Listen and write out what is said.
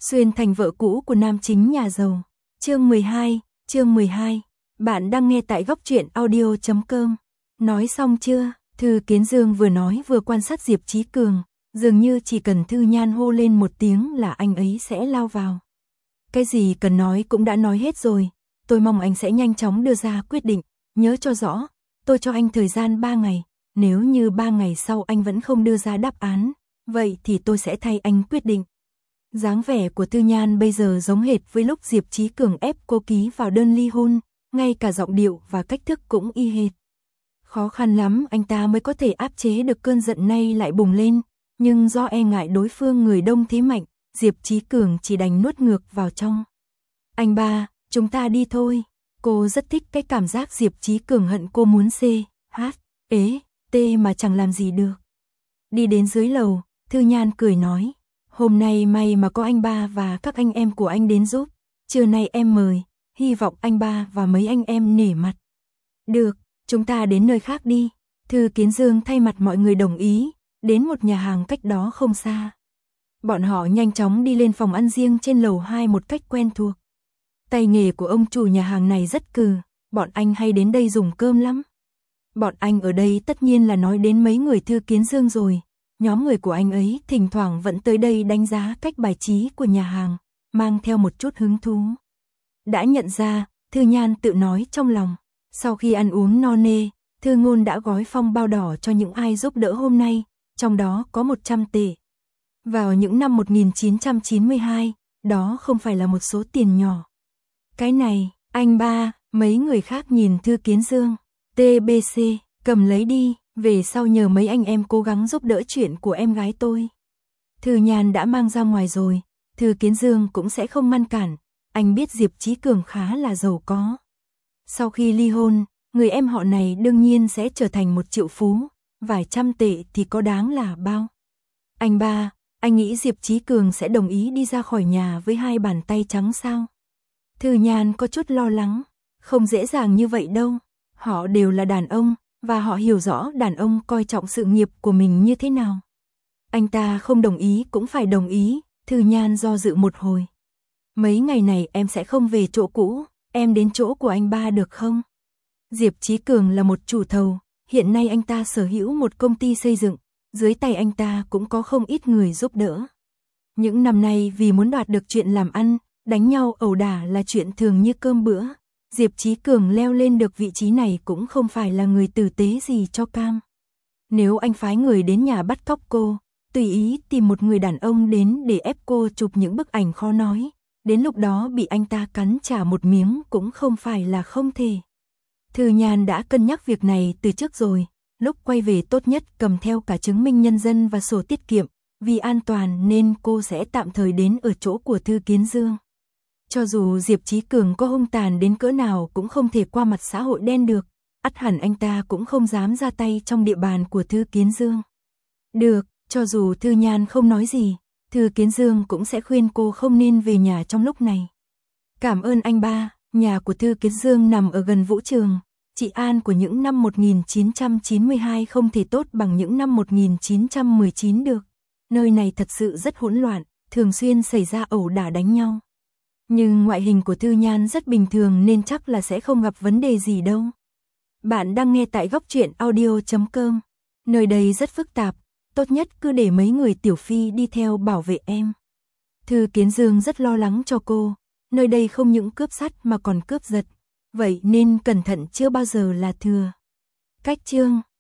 Xuyên thành vợ cũ của nam chính nhà giàu. Chương 12. Bạn đang nghe tại góc truyện audio.com. Nói xong chưa? Thư Kiến Dương vừa nói vừa quan sát Diệp Chí Cường, dường như chỉ cần Thư Nhan hô lên một tiếng là anh ấy sẽ lao vào. Cái gì cần nói cũng đã nói hết rồi, tôi mong anh sẽ nhanh chóng đưa ra quyết định, nhớ cho rõ, tôi cho anh thời gian 3 ngày, nếu như 3 ngày sau anh vẫn không đưa ra đáp án, vậy thì tôi sẽ thay anh quyết định. Dáng vẻ của Thư Nhan bây giờ giống hệt với lúc Diệp Chí Cường ép cô ký vào đơn ly hôn, ngay cả giọng điệu và cách thức cũng y hệt. Khó khăn lắm anh ta mới có thể áp chế được cơn giận nay lại bùng lên, nhưng do e ngại đối phương người đông thế mạnh, Diệp Chí Cường chỉ đành nuốt ngược vào trong. Anh ba, chúng ta đi thôi. Cô rất thích cái cảm giác Diệp Chí Cường hận cô muốn t mà chẳng làm gì được. Đi đến dưới lầu, Thư Nhan cười nói, hôm nay may mà có anh ba và các anh em của anh đến giúp, trưa nay em mời, hy vọng anh ba và mấy anh em nể mặt. Được, chúng ta đến nơi khác đi. Thư Kiến Dương thay mặt mọi người đồng ý, đến một nhà hàng cách đó không xa. Bọn họ nhanh chóng đi lên phòng ăn riêng trên lầu 2 một cách quen thuộc. Tay nghề của ông chủ nhà hàng này rất cừ, bọn anh hay đến đây dùng cơm lắm. Bọn anh ở đây tất nhiên là nói đến mấy người Thư Kiến Dương rồi, nhóm người của anh ấy thỉnh thoảng vẫn tới đây đánh giá cách bài trí của nhà hàng, mang theo một chút hứng thú. Đã nhận ra, Thư Nhan tự nói trong lòng, sau khi ăn uống no nê, Thư Ngôn đã gói phong bao đỏ cho những ai giúp đỡ hôm nay, trong đó có 100 tệ. Vào những năm 1992, đó không phải là một số tiền nhỏ. Cái này, anh ba, mấy người khác nhìn Thư Kiến Dương, TBC, cầm lấy đi, về sau nhờ mấy anh em cố gắng giúp đỡ chuyện của em gái tôi. Thư Nhan đã mang ra ngoài rồi, Thư Kiến Dương cũng sẽ không ngăn cản, anh biết Diệp Chí Cường khá là giàu có. Sau khi ly hôn, người em họ này đương nhiên sẽ trở thành một triệu phú, vài trăm tệ thì có đáng là bao. Anh ba, anh nghĩ Diệp Chí Cường sẽ đồng ý đi ra khỏi nhà với hai bàn tay trắng sao? Thư Nhan có chút lo lắng, không dễ dàng như vậy đâu, họ đều là đàn ông, và họ hiểu rõ đàn ông coi trọng sự nghiệp của mình như thế nào. Anh ta không đồng ý cũng phải đồng ý, Thư Nhan do dự một hồi. Mấy ngày này em sẽ không về chỗ cũ, em đến chỗ của anh ba được không? Diệp Chí Cường là một chủ thầu, hiện nay anh ta sở hữu một công ty xây dựng, dưới tay anh ta cũng có không ít người giúp đỡ. Những năm nay vì muốn đoạt được chuyện làm ăn, đánh nhau ẩu đả là chuyện thường như cơm bữa. Diệp Chí Cường leo lên được vị trí này cũng không phải là người tử tế gì cho cam. Nếu anh phái người đến nhà bắt cóc cô, tùy ý tìm một người đàn ông đến để ép cô chụp những bức ảnh khó nói, đến lúc đó bị anh ta cắn trả một miếng cũng không phải là không thể. Thư Nhan đã cân nhắc việc này từ trước rồi, lúc quay về tốt nhất cầm theo cả chứng minh nhân dân và sổ tiết kiệm, vì an toàn nên cô sẽ tạm thời đến ở chỗ của Thư Kiến Dương. Cho dù Diệp Chí Cường có hung tàn đến cỡ nào cũng không thể qua mặt xã hội đen được, ắt hẳn anh ta cũng không dám ra tay trong địa bàn của Thư Kiến Dương. Được, cho dù Thư Nhan không nói gì, Thư Kiến Dương cũng sẽ khuyên cô không nên về nhà trong lúc này. Cảm ơn anh ba, nhà của Thư Kiến Dương nằm ở gần vũ trường, trị an của những năm 1992 không thể tốt bằng những năm 1919 được. Nơi này thật sự rất hỗn loạn, thường xuyên xảy ra ẩu đả đánh nhau. Nhưng ngoại hình của Thư Nhan rất bình thường nên chắc là sẽ không gặp vấn đề gì đâu. Bạn đang nghe tại góc truyện audio.com. Nơi đây rất phức tạp, tốt nhất cứ để mấy người tiểu phi đi theo bảo vệ em. Thư Kiến Dương rất lo lắng cho cô, nơi đây không những cướp sắt mà còn cướp giật, vậy nên cẩn thận chưa bao giờ là thừa. Cách chương